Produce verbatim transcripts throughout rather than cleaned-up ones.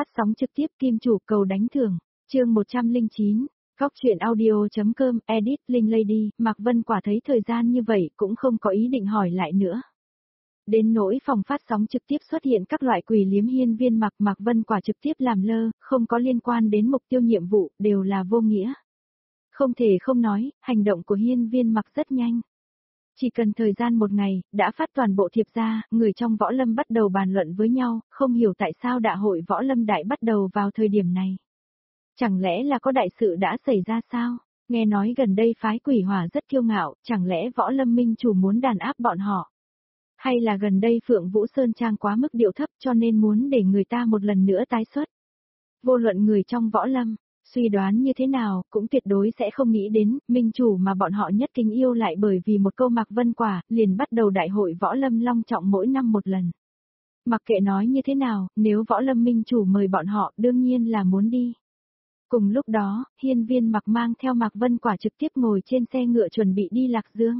phát sóng trực tiếp Kim Chủ cầu đánh thưởng, chương một trăm lẻ chín, Cóc truyện audio.com, edit Linh Lady, Mạc Vân Quả thấy thời gian như vậy cũng không có ý định hỏi lại nữa. Đến nỗi phòng phát sóng trực tiếp xuất hiện các loại quỷ liếm hiên viên Mạc Mạc Vân Quả trực tiếp làm lơ, không có liên quan đến mục tiêu nhiệm vụ, đều là vô nghĩa. Không thể không nói, hành động của hiên viên Mạc rất nhanh. Chỉ cần thời gian một ngày, đã phát toàn bộ thiệp ra, người trong võ lâm bắt đầu bàn luận với nhau, không hiểu tại sao đại hội võ lâm đại bắt đầu vào thời điểm này. Chẳng lẽ là có đại sự đã xảy ra sao? Nghe nói gần đây phái quỷ hỏa rất kiêu ngạo, chẳng lẽ võ lâm minh chủ muốn đàn áp bọn họ? Hay là gần đây Phượng Vũ Sơn Trang quá mức điệu thấp cho nên muốn để người ta một lần nữa tái xuất? Vô luận người trong võ lâm, suy đoán như thế nào, cũng tuyệt đối sẽ không nghĩ đến, minh chủ mà bọn họ nhất kính yêu lại bởi vì một câu Mạc Vân Quả, liền bắt đầu đại hội võ lâm long trọng mỗi năm một lần. Mặc kệ nói như thế nào, nếu võ lâm minh chủ mời bọn họ đương nhiên là muốn đi. Cùng lúc đó, hiên viên Mạc mang theo Mạc Vân Quả trực tiếp ngồi trên xe ngựa chuẩn bị đi Lạc Dương.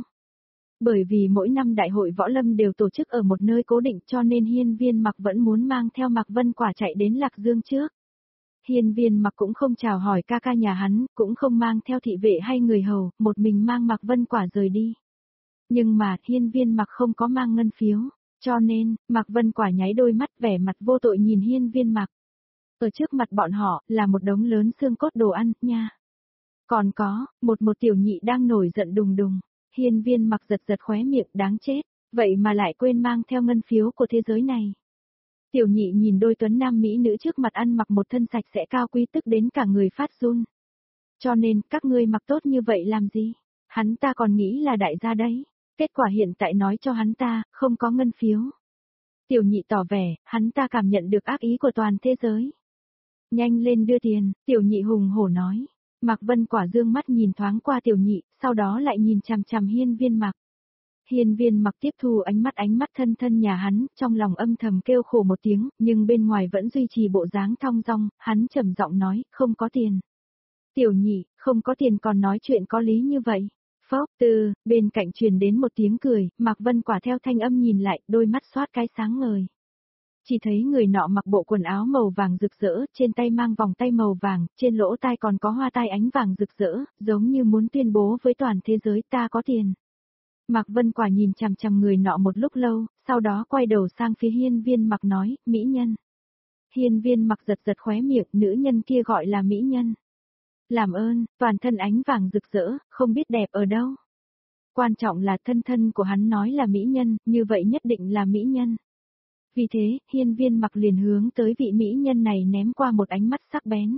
Bởi vì mỗi năm đại hội võ lâm đều tổ chức ở một nơi cố định cho nên hiên viên Mạc vẫn muốn mang theo Mạc Vân Quả chạy đến Lạc Dương trước. Hiên viên Mạc cũng không chào hỏi ca ca nhà hắn, cũng không mang theo thị vệ hay người hầu, một mình mang Mạc Vân Quả rời đi. Nhưng mà, hiên viên Mạc không có mang ngân phiếu, cho nên, Mạc Vân Quả nháy đôi mắt vẻ mặt vô tội nhìn hiên viên Mạc. Ở trước mặt bọn họ, là một đống lớn xương cốt đồ ăn, nha. Còn có, một một tiểu nhị đang nổi giận đùng đùng, hiên viên Mạc giật giật khóe miệng đáng chết, vậy mà lại quên mang theo ngân phiếu của thế giới này. Tiểu nhị nhìn đôi tuấn nam mỹ nữ trước mặt ăn mặc một thân sạch sẽ cao quý tức đến cả người phát run. Cho nên, các ngươi mặc tốt như vậy làm gì? Hắn ta còn nghĩ là đại gia đấy. Kết quả hiện tại nói cho hắn ta, không có ngân phiếu. Tiểu nhị tỏ vẻ, hắn ta cảm nhận được ác ý của toàn thế giới. Nhanh lên đưa tiền, tiểu nhị hùng hổ nói. Mạc Vân Quả dương mắt nhìn thoáng qua tiểu nhị, sau đó lại nhìn chằm chằm hiên viên Mạc. Hiên viên Mạc tiếp thu ánh mắt ánh mắt thân thân nhà hắn, trong lòng âm thầm kêu khổ một tiếng, nhưng bên ngoài vẫn duy trì bộ dáng thong dong, hắn trầm giọng nói, không có tiền. Tiểu nhị, không có tiền còn nói chuyện có lý như vậy. Phốc từ, bên cạnh truyền đến một tiếng cười, Mạc Vân Quả theo thanh âm nhìn lại, đôi mắt xoát cái sáng ngời. Chỉ thấy người nọ mặc bộ quần áo màu vàng rực rỡ, trên tay mang vòng tay màu vàng, trên lỗ tai còn có hoa tai ánh vàng rực rỡ, giống như muốn tuyên bố với toàn thế giới ta có tiền. Mạc Vân Quả nhìn chằm chằm người nọ một lúc lâu, sau đó quay đầu sang phía hiên viên Mạc nói, mỹ nhân. Hiên viên Mạc giật giật khóe miệng, nữ nhân kia gọi là mỹ nhân. Làm ơn, toàn thân ánh vàng rực rỡ, không biết đẹp ở đâu. Quan trọng là thân thân của hắn nói là mỹ nhân, như vậy nhất định là mỹ nhân. Vì thế, hiên viên Mạc liền hướng tới vị mỹ nhân này ném qua một ánh mắt sắc bén.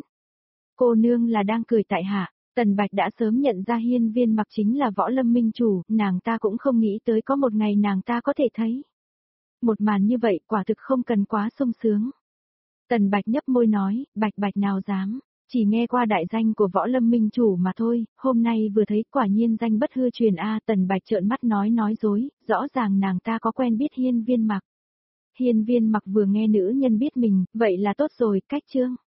Cô nương là đang cười tại hạ. Tần Bạch đã sớm nhận ra hiên viên Mạc chính là võ lâm minh chủ, nàng ta cũng không nghĩ tới có một ngày nàng ta có thể thấy. Một màn như vậy quả thực không cần quá sung sướng. Tần Bạch nhấp môi nói, Bạch Bạch nào dám, chỉ nghe qua đại danh của võ lâm minh chủ mà thôi, hôm nay vừa thấy quả nhiên danh bất hư truyền a. Tần Bạch trợn mắt nói nói dối, rõ ràng nàng ta có quen biết hiên viên Mạc. Hiên viên Mạc vừa nghe nữ nhân biết mình, vậy là tốt rồi, cách chương.